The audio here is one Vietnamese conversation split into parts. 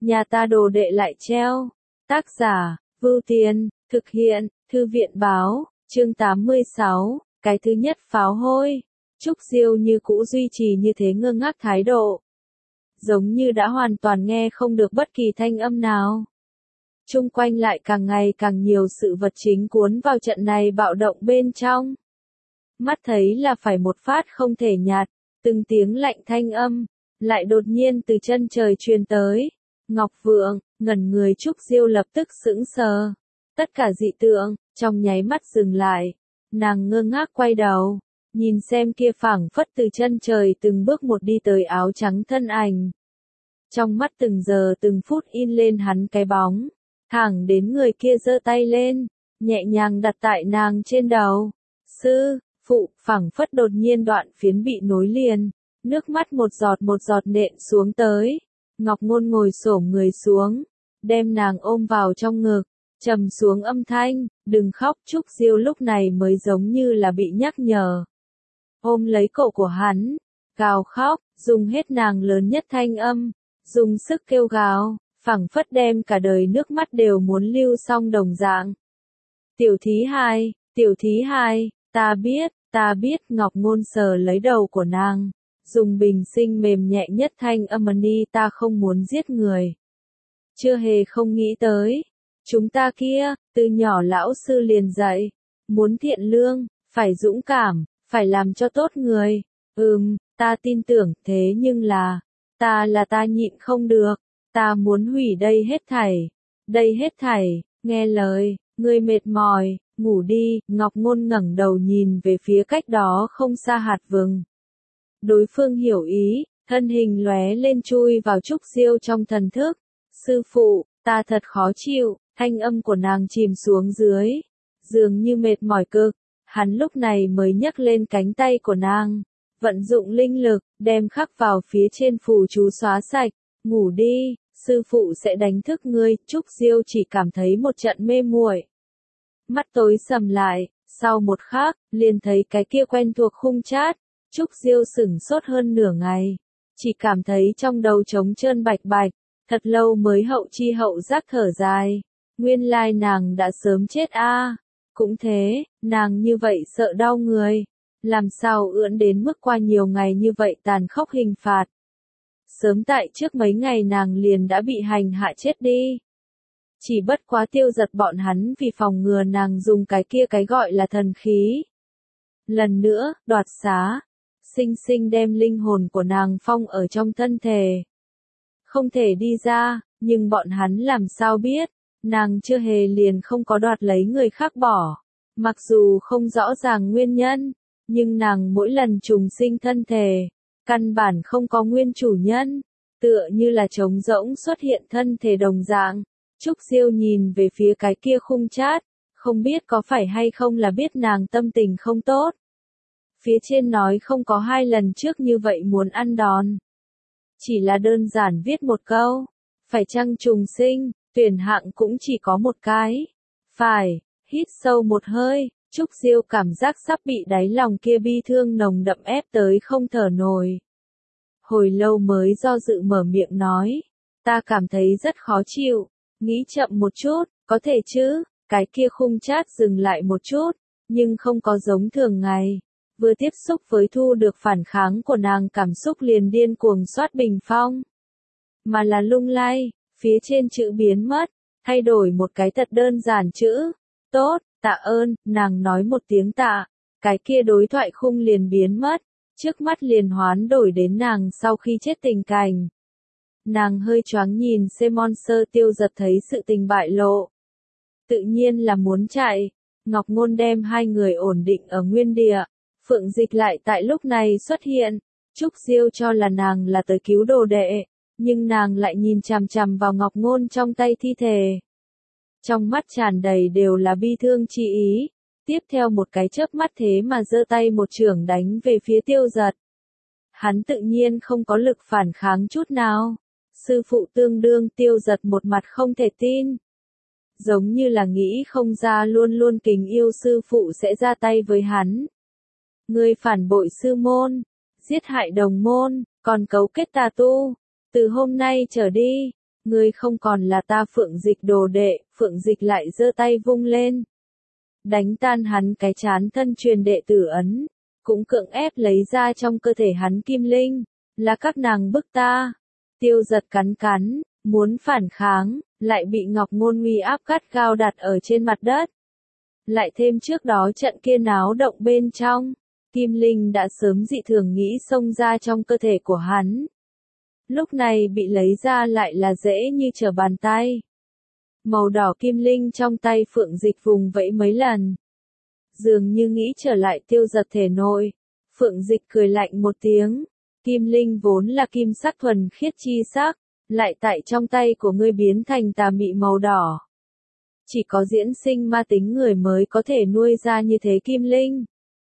nhà ta đồ đệ lại treo. Tác giả, Vưu Tiên, thực hiện, Thư viện báo, chương 86, cái thứ nhất pháo hôi. Trúc Diêu như cũ duy trì như thế ngơ ngác thái độ. Giống như đã hoàn toàn nghe không được bất kỳ thanh âm nào. Chung quanh lại càng ngày càng nhiều sự vật chính cuốn vào trận này bạo động bên trong. Mắt thấy là phải một phát không thể nhạt, từng tiếng lạnh thanh âm, lại đột nhiên từ chân trời truyền tới. Ngọc Vượng, ngẩn người Trúc Diêu lập tức sững sờ. Tất cả dị tượng, trong nháy mắt dừng lại. Nàng ngơ ngác quay đầu, nhìn xem kia phảng phất từ chân trời từng bước một đi tới áo trắng thân ảnh. Trong mắt từng giờ từng phút in lên hắn cái bóng, thẳng đến người kia giơ tay lên, nhẹ nhàng đặt tại nàng trên đầu. Sư, phụ, phảng phất đột nhiên đoạn phiến bị nối liền, nước mắt một giọt nện xuống tới. Ngọc Ngôn ngồi xổm người xuống, đem nàng ôm vào trong ngực, trầm xuống âm thanh, đừng khóc. Trúc Diêu lúc này mới giống như là bị nhắc nhở. Ôm lấy cổ của hắn, gào khóc, dùng hết nàng lớn nhất thanh âm, dùng sức kêu gào, phảng phất đem cả đời nước mắt đều muốn lưu xong đồng dạng. Tiểu thí hai, ta biết, Ngọc Ngôn sờ lấy đầu của nàng, dùng bình sinh mềm nhẹ nhất thanh âm ni, ta không muốn giết người. Chưa hề không nghĩ tới, chúng ta kia, từ nhỏ lão sư liền dạy, muốn thiện lương, phải dũng cảm, phải làm cho tốt người. Ta tin tưởng, thế nhưng là ta nhịn không được, ta muốn hủy đây hết thảy, nghe lời, ngươi mệt mỏi, ngủ đi. Ngọc Ngôn ngẩng đầu nhìn về phía cách đó không xa hạt vừng. Đối phương hiểu ý, thân hình lóe lên chui vào Trúc Diêu trong thần thức. Sư phụ, ta thật khó chịu, thanh âm của nàng chìm xuống dưới, dường như mệt mỏi cực. Hắn lúc này mới nhấc lên cánh tay của nàng, vận dụng linh lực, đem khắc vào phía trên phù chú xóa sạch. Ngủ đi, sư phụ sẽ đánh thức ngươi. Trúc Diêu chỉ cảm thấy một trận mê muội. Mắt tối sầm lại, sau một khắc, liền thấy cái kia quen thuộc khung chát. Trúc Diêu sửng sốt hơn nửa ngày, chỉ cảm thấy trong đầu trống trơn bạch bạch, thật lâu mới hậu chi hậu giác thở dài. Nguyên lai nàng đã sớm chết a. Cũng thế, nàng như vậy sợ đau người, làm sao ưỡn đến mức qua nhiều ngày như vậy tàn khốc hình phạt. Sớm tại trước mấy ngày nàng liền đã bị hành hạ chết đi. Chỉ bất quá Tiêu Giật bọn hắn vì phòng ngừa nàng dùng cái kia cái gọi là thần khí. Lần nữa, đoạt xá, sinh sinh đem linh hồn của nàng phong ở trong thân thể. Không thể đi ra, nhưng bọn hắn làm sao biết, nàng chưa hề liền không có đoạt lấy người khác bỏ. Mặc dù không rõ ràng nguyên nhân, nhưng nàng mỗi lần trùng sinh thân thể, căn bản không có nguyên chủ nhân, tựa như là trống rỗng xuất hiện thân thể đồng dạng. Trúc Diêu nhìn về phía cái kia khung chát, không biết có phải hay không là biết nàng tâm tình không tốt. Phía trên nói không có 2 lần trước như vậy muốn ăn đòn. Chỉ là đơn giản viết một câu, phải chăng trùng sinh, tuyển hạng cũng chỉ có một cái. Phải, hít sâu một hơi, Trúc Diêu cảm giác sắp bị đáy lòng kia bi thương nồng đậm ép tới không thở nổi. Hồi lâu mới do dự mở miệng nói, ta cảm thấy rất khó chịu, nghĩ chậm một chút, có thể chứ. Cái kia khung chát dừng lại một chút, nhưng không có giống thường ngày. Vừa tiếp xúc với thu được phản kháng của nàng cảm xúc liền điên cuồng xoát bình phong. Mà là lung lay, phía trên chữ biến mất, thay đổi một cái thật đơn giản chữ. Tốt, tạ ơn, nàng nói một tiếng tạ, cái kia đối thoại khung liền biến mất, trước mắt liền hoán đổi đến nàng sau khi chết tình cảnh. Nàng hơi choáng nhìn Simon Sơ. Tiêu Giật thấy sự tình bại lộ, tự nhiên là muốn chạy. Ngọc Ngôn đem 2 người ổn định ở nguyên địa. Phượng Dịch lại tại lúc này xuất hiện. Trúc Diêu cho là nàng là tới cứu đồ đệ, nhưng nàng lại nhìn chằm chằm vào Ngọc Ngôn trong tay thi thể. Trong mắt tràn đầy đều là bi thương chi ý. Tiếp theo một cái chớp mắt thế mà giơ tay một chưởng đánh về phía Tiêu Giật. Hắn tự nhiên không có lực phản kháng chút nào. Sư phụ tương đương. Tiêu Giật một mặt không thể tin. Giống như là nghĩ không ra luôn luôn kính yêu sư phụ sẽ ra tay với hắn. Ngươi phản bội sư môn, giết hại đồng môn, còn cấu kết tà tu. Từ hôm nay trở đi, ngươi không còn là ta Phượng Dịch đồ đệ, Phượng Dịch lại giơ tay vung lên. Đánh tan hắn cái chán thân truyền đệ tử ấn, cũng cưỡng ép lấy ra trong cơ thể hắn kim linh, là các nàng bức ta. Tiêu Giật cắn cắn, muốn phản kháng, lại bị Ngọc Ngôn uy áp gắt gao đặt ở trên mặt đất. Lại thêm trước đó trận kia náo động bên trong, kim linh đã sớm dị thường nghĩ xông ra trong cơ thể của hắn. Lúc này bị lấy ra lại là dễ như trở bàn tay. Màu đỏ kim linh trong tay Phượng Dịch vùng vẫy mấy lần. Dường như nghĩ trở lại Tiêu Giật thể nội. Phượng Dịch cười lạnh một tiếng. Kim linh vốn là kim sắc thuần khiết chi sắc, lại tại trong tay của ngươi biến thành tà mị màu đỏ. Chỉ có diễn sinh ma tính người mới có thể nuôi ra như thế kim linh.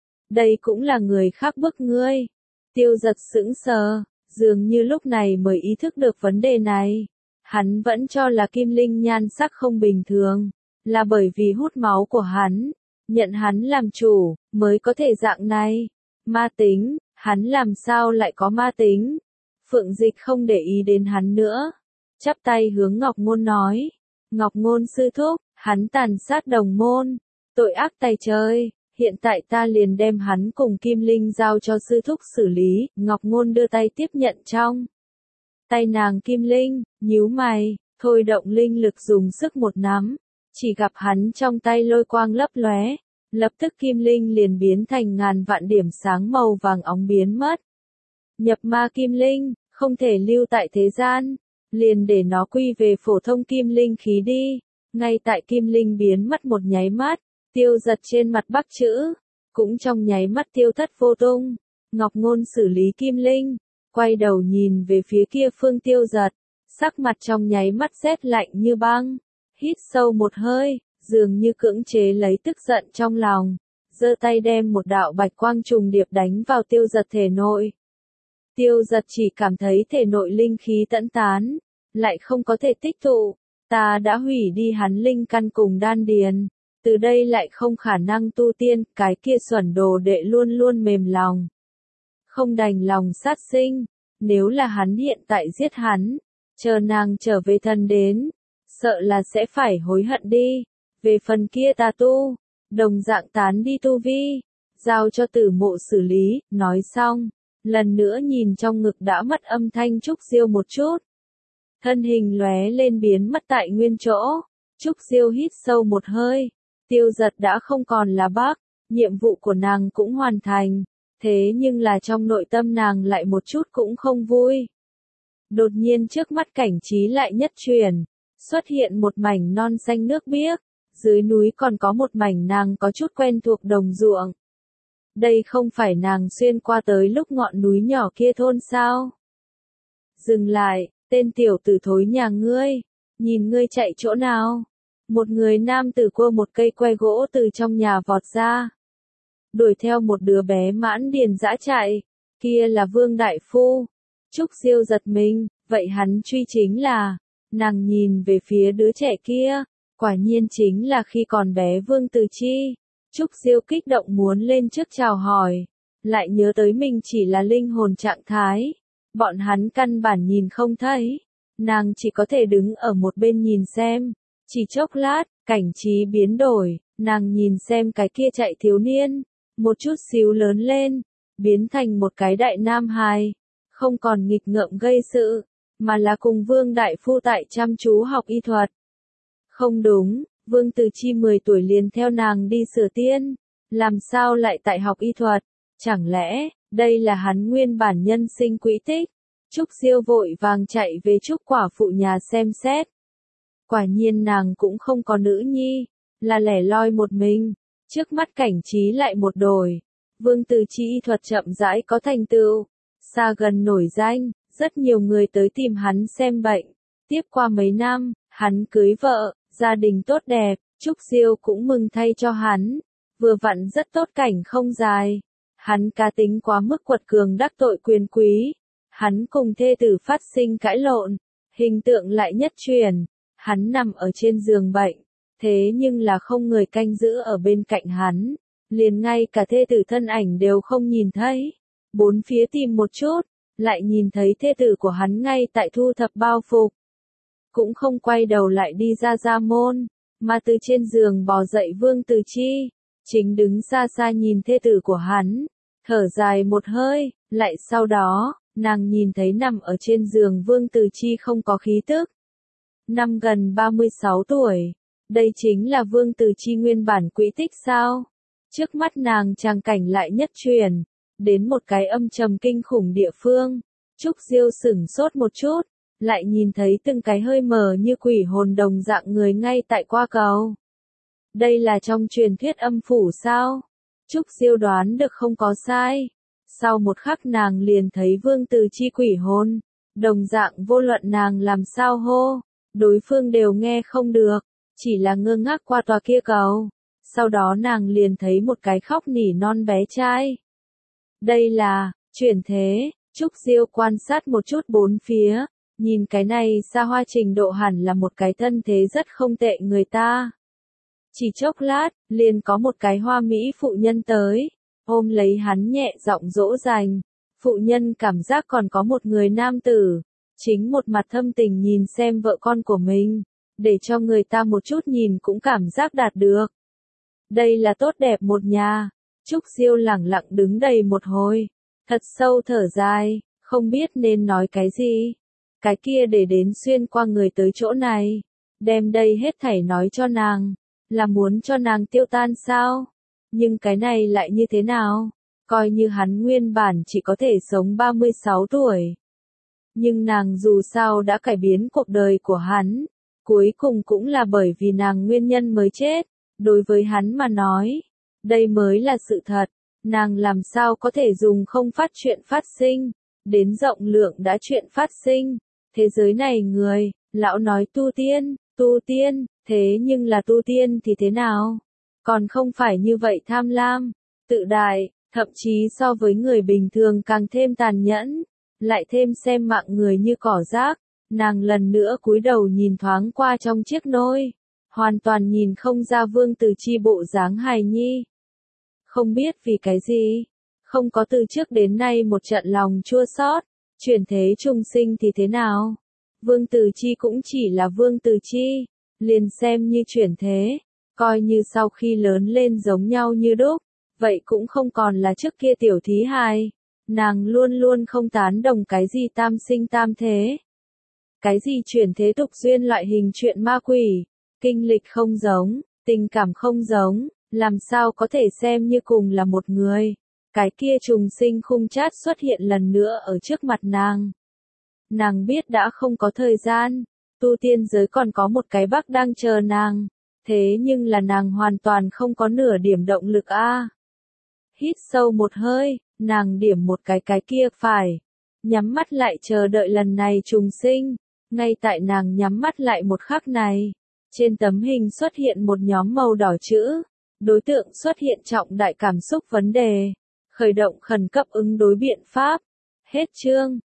Đây cũng là người khác bức ngươi. Tiêu Giật sững sờ, dường như lúc này mới ý thức được vấn đề này. Hắn vẫn cho là kim linh nhan sắc không bình thường, là bởi vì hút máu của hắn, nhận hắn làm chủ, mới có thể dạng này. Ma tính, hắn làm sao lại có ma tính? Phượng Dịch không để ý đến hắn nữa, chắp tay hướng Ngọc Ngôn nói. Ngọc Ngôn sư thúc, hắn tàn sát đồng môn, tội ác tày trời, hiện tại ta liền đem hắn cùng kim linh giao cho sư thúc xử lý. Ngọc Ngôn đưa tay tiếp nhận trong tay nàng kim linh, nhíu mày, thôi động linh lực dùng sức một nắm, chỉ gặp hắn trong tay lôi quang lấp lóe, lập tức kim linh liền biến thành ngàn vạn điểm sáng màu vàng óng biến mất. Nhập ma kim linh, không thể lưu tại thế gian, liền để nó quy về phổ thông kim linh khí đi. Ngay tại kim linh biến mất một nháy mắt, Tiêu Giật trên mặt bắc chữ, cũng trong nháy mắt tiêu thất vô tung. Ngọc Ngôn xử lý kim linh, quay đầu nhìn về phía kia phương Tiêu Giật, sắc mặt trong nháy mắt rét lạnh như băng, hít sâu một hơi, dường như cưỡng chế lấy tức giận trong lòng, giơ tay đem một đạo bạch quang trùng điệp đánh vào Tiêu Giật thể nội. Tiêu Giật chỉ cảm thấy thể nội linh khí tẫn tán, lại không có thể tích tụ, ta đã hủy đi hắn linh căn cùng đan điền, từ đây lại không khả năng tu tiên, cái kia xuẩn đồ đệ luôn luôn mềm lòng. Không đành lòng sát sinh, nếu là hắn hiện tại giết hắn, chờ nàng trở về thần đến, sợ là sẽ phải hối hận đi. Về phần kia ta tu, đồng dạng tán đi tu vi, giao cho Tử Mộ xử lý. Nói xong, lần nữa nhìn trong ngực đã mất âm thanh Trúc Diêu một chút. Thân hình lóe lên biến mất tại nguyên chỗ, Trúc Diêu hít sâu một hơi, Tiêu Giật đã không còn là bác, nhiệm vụ của nàng cũng hoàn thành, thế nhưng là trong nội tâm nàng lại một chút cũng không vui. Đột nhiên trước mắt cảnh trí lại nhất chuyển, xuất hiện một mảnh non xanh nước biếc, dưới núi còn có một mảnh nàng có chút quen thuộc đồng ruộng. Đây không phải nàng xuyên qua tới lúc ngọn núi nhỏ kia thôn sao? Dừng lại, tên tiểu tử thối nhà ngươi, nhìn ngươi chạy chỗ nào? Một người nam tử cua một cây que gỗ từ trong nhà vọt ra, đuổi theo một đứa bé mãn điền dã chạy, kia là Vương Đại Phu. Trúc Diêu giật mình, vậy hắn truy chính là, nàng nhìn về phía đứa trẻ kia, quả nhiên chính là khi còn bé Vương Từ Chi. Trúc Diêu kích động muốn lên trước chào hỏi, lại nhớ tới mình chỉ là linh hồn trạng thái, bọn hắn căn bản nhìn không thấy, nàng chỉ có thể đứng ở một bên nhìn xem. Chỉ chốc lát, cảnh trí biến đổi, nàng nhìn xem cái kia chạy thiếu niên, một chút xíu lớn lên, biến thành một cái đại nam hài, không còn nghịch ngợm gây sự, mà là cùng Vương Đại Phu tại chăm chú học y thuật. Không đúng, Vương Từ Chi 10 tuổi liền theo nàng đi sửa tiên, làm sao lại tại học y thuật, chẳng lẽ, đây là hắn nguyên bản nhân sinh quỹ tích. Trúc Diêu vội vàng chạy về Trúc quả phụ nhà xem xét. Quả nhiên nàng cũng không có nữ nhi, là lẻ loi một mình, trước mắt cảnh trí lại một đổi. Vương Từ Chi y thuật chậm rãi có thành tựu, xa gần nổi danh, rất nhiều người tới tìm hắn xem bệnh. Tiếp qua mấy năm, hắn cưới vợ, gia đình tốt đẹp, Trúc Diêu cũng mừng thay cho hắn, vừa vặn rất tốt cảnh không dài. Hắn cá tính quá mức quật cường đắc tội quyền quý, hắn cùng thê tử phát sinh cãi lộn, hình tượng lại nhất truyền. Hắn nằm ở trên giường bệnh, thế nhưng là không người canh giữ ở bên cạnh hắn, liền ngay cả thê tử thân ảnh đều không nhìn thấy. Bốn phía tìm một chút, lại nhìn thấy thê tử của hắn ngay tại thu thập bao phục. cũng không quay đầu lại đi ra gia môn, mà từ trên giường bò dậy Vương Từ Chi, chính đứng xa xa nhìn thê tử của hắn, thở dài một hơi, lại sau đó, nàng nhìn thấy nằm ở trên giường Vương Từ Chi không có khí tức. Năm gần 36 tuổi, đây chính là Vương Từ Chi nguyên bản quỹ tích sao? Trước mắt nàng tràng cảnh lại nhất chuyển, đến một cái âm trầm kinh khủng địa phương. Trúc Diêu sửng sốt một chút, lại nhìn thấy từng cái hơi mờ như quỷ hồn đồng dạng người ngay tại qua cầu. Đây là trong truyền thuyết âm phủ sao? Trúc Diêu đoán được không có sai. Sau một khắc nàng liền thấy Vương Từ Chi quỷ hồn, đồng dạng vô luận nàng làm sao hô, đối phương đều nghe không được, chỉ là ngơ ngác qua tòa kia cầu. Sau đó nàng liền thấy một cái khóc nỉ non bé trai. Đây là, chuyển thế, Trúc Diêu quan sát một chút bốn phía, nhìn cái này xa hoa trình độ hẳn là một cái thân thế rất không tệ người ta. Chỉ chốc lát, liền có một cái hoa mỹ phụ nhân tới, ôm lấy hắn nhẹ giọng dỗ dành. Phụ nhân cảm giác còn có một người nam tử, chính một mặt thâm tình nhìn xem vợ con của mình, để cho người ta một chút nhìn cũng cảm giác đạt được. Đây là tốt đẹp một nhà. Trúc Diêu lẳng lặng đứng đầy một hồi, thật sâu thở dài, không biết nên nói cái gì. Cái kia để đến xuyên qua người tới chỗ này, đem đây hết thảy nói cho nàng, là muốn cho nàng tiêu tan sao? Nhưng cái này lại như thế nào? Coi như hắn nguyên bản chỉ có thể sống 36 tuổi. Nhưng nàng dù sao đã cải biến cuộc đời của hắn, cuối cùng cũng là bởi vì nàng nguyên nhân mới chết. Đối với hắn mà nói, đây mới là sự thật, nàng làm sao có thể dùng không phát chuyện phát sinh, đến rộng lượng đã chuyện phát sinh. Thế giới này người, lão nói tu tiên, thế nhưng là tu tiên thì thế nào? Còn không phải như vậy tham lam, tự đại, thậm chí so với người bình thường càng thêm tàn nhẫn, lại thêm xem mạng người như cỏ rác. Nàng lần nữa cúi đầu nhìn thoáng qua trong chiếc nôi, hoàn toàn nhìn không ra Vương Từ Chi bộ dáng hài nhi. Không biết vì cái gì, không có từ trước đến nay một trận lòng chua xót, chuyển thế trùng sinh thì thế nào? Vương Từ Chi cũng chỉ là Vương Từ Chi, liền xem như chuyển thế, coi như sau khi lớn lên giống nhau như đúc, vậy cũng không còn là trước kia tiểu thí hài. Nàng luôn luôn không tán đồng cái gì tam sinh tam thế. Cái gì chuyển thế tục duyên loại hình chuyện ma quỷ, kinh lịch không giống, tình cảm không giống, làm sao có thể xem như cùng là một người. Cái kia trùng sinh khung chát xuất hiện lần nữa ở trước mặt nàng. Nàng biết đã không có thời gian, tu tiên giới còn có một cái bắc đang chờ nàng, thế nhưng là nàng hoàn toàn không có nửa điểm động lực a. Hít sâu một hơi, nàng điểm một cái kia phải, nhắm mắt lại chờ đợi lần này trùng sinh. Ngay tại nàng nhắm mắt lại một khắc này, trên tấm hình xuất hiện một nhóm màu đỏ chữ, đối tượng xuất hiện trọng đại cảm xúc vấn đề, khởi động khẩn cấp ứng đối biện pháp. Hết chương.